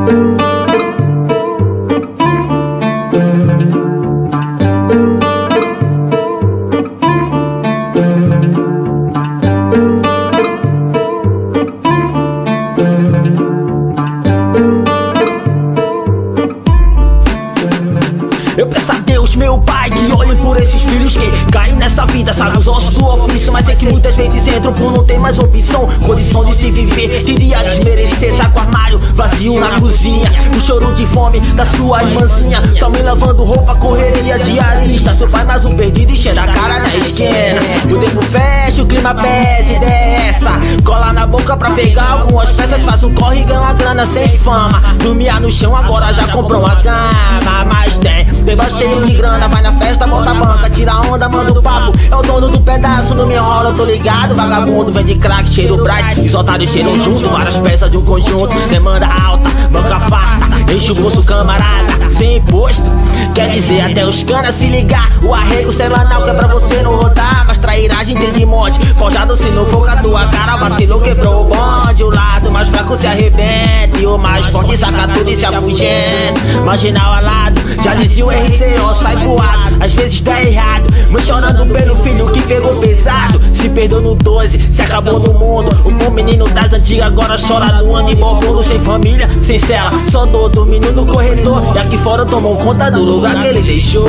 Eu peço a Deus, meu pai, que olhe por esses filhos que caem nessa vida, sabe, os ossos do ofício. Mas é que muitas vezes entram por não ter mais opção, condição de se viver. Queria desmerecer, saco o armário vazio na cozinha, o choro de fome da sua irmãzinha, sua mãe lavando roupa, correria diarista, seu pai mais um perdido enchendo a cara na esquina. O tempo fecha, o clima pede dessa, cola na boca pra pegar algumas peças, faz um corre e ganha uma grana sem fama. Dormia no chão, agora já comprou uma cama, mas tem beba cheio de grana, vai na festa, monta a banca, tira a onda, manda o papo. É o dono do pedaço, não me enrola, eu tô ligado. Vagabundo vende crack, cheiro bright, os otários cheiram junto, várias peças de um conjunto. Demanda alta, banca farta, enche o bolso camarada, sem imposto. Quer dizer, até os canas se ligar. O arrego semanal que é pra você não rodar, mas trairagem tem de monte. Forjado se não for com a tua cara, vacilou, quebrou o bonde. O lado mais fraco se arrebenta e o mais forte saca tudo e se afugenta. Marginal alado, já dizia o RCO, sai voado, às vezes dá errado. Mãe chorando pelo filho que pegou pesado, se perdeu no 12, se acabou no mundo. O bom menino das antigas agora chora no animal bolo, sem família, sem cela, só dor, dormindo no corredor. E aqui fora tomou conta do lugar que ele deixou.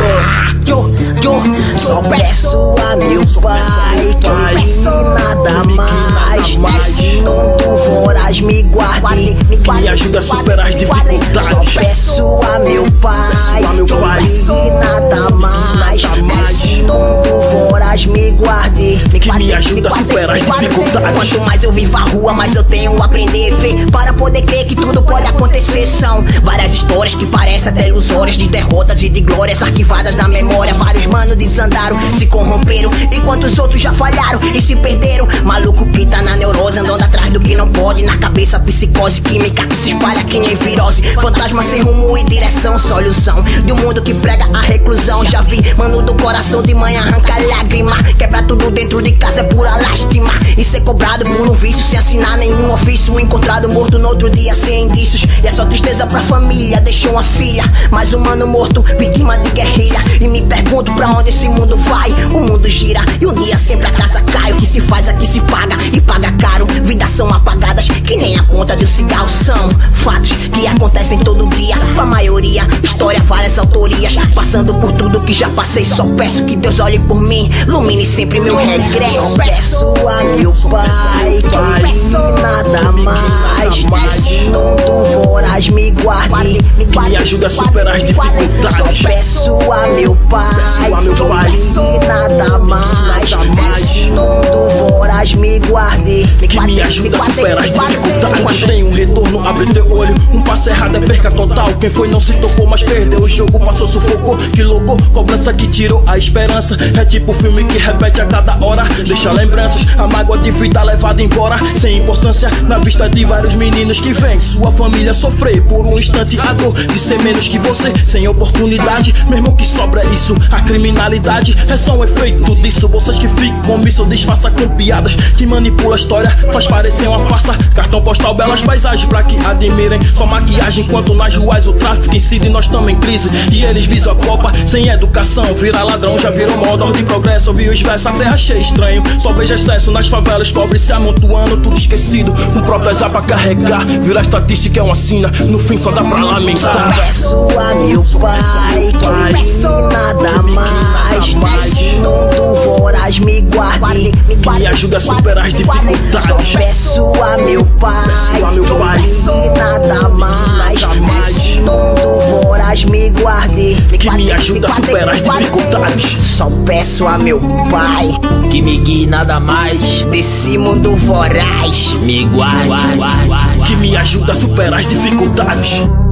Só peço a meu pai que me peço nada mais. Nesse mundo voraz me guarde, que me ajude a superar as dificuldades. Só peço a meu pai que me peço nada mais. Nesse mundo voraz me guarde, que me ajude a superar as dificuldades. Quanto mais eu vivo a rua, mais eu tenho a aprender a ver, para poder crer que tudo pode acontecer. São várias histórias que parecem até ilusórias, de derrotas e de glórias arquivadas na memória. Vários manos desandaram, se corromperam, enquanto os outros já falharam e se perderam. Maluco que tá na neurose, andando atrás do que não pode. Na cabeça psicose química que se espalha que nem virose. Fantasma sem rumo e direção, solução de um mundo que prega a reclusão. Já vi mano do coração de mãe arrancar lágrima, quebra tudo dentro de casa é pura lástima. E ser cobrado por um vício sem assinar nenhum ofício, encontrado morto no outro dia sem indícios. E é só tristeza pra família, deixou uma filha, mais um mano morto, vítima de guerrilha. E me pergunto pra onde esse mundo vai. O mundo gira e um dia sempre a casa cai. O que se faz aqui se paga e paga caro. Vidas são apagadas que nem a ponta de um cigarro. São fatos que acontecem todo dia, com a maioria, história, várias autorias. Passando por tudo que já passei, só peço que Deus olhe por mim, ilumine sempre meu regresso. Só peço a meu pai que me peço nada mais. Nesse mundo voraz me guarde, que me ajude a superar as dificuldades. Só peço a meu pai que me peço nada mais. Nesse mundo voraz me guarde, que me ajude a superar as dificuldades. Tem um retorno, abre teu olho, um passo errado é perca total. Quem foi não se tocou, mas perdeu o jogo, passou, sufocou, que louco, cobrança que tirou a esperança. É tipo filme que repete a cada hora, deixa lembranças, a mágoa de vida levada embora, sem importância na vista de vários meninos que vêm sua família sofrer por um instante a dor de ser menos que você, sem oportunidade, mesmo que sobra isso, a criminalidade é só um efeito disso. Vocês que ficam omisso, disfarça com piadas, que manipula a história, faz parecer uma farsa. Cartão postal, belas paisagens pra que admirem sua maquiagem, enquanto nas ruas o tráfico incide, nós estamos em crise. E eles visam a copa, sem educação, vira ladrão, já virou modo de progresso. Ouvi os versos, até achei estranho, só vejo excesso nas favelas, pobres se amontoando, tudo esquecido, com próprias pra carregar, vira estatística é uma sina, no fim só dá pra lamentar. Só peço a meu pai que me peço nada mais. Nesse mundo voraz me guarde, que me ajude a superar as dificuldades. Só peço a meu pai que me peço nada mais. Nesse mundo voraz me guarde, que me ajude a superar as dificuldades. Só peço a meu pai que me guie nada mais. Desse mundo voraz me guarde, que me ajude a superar as dificuldades.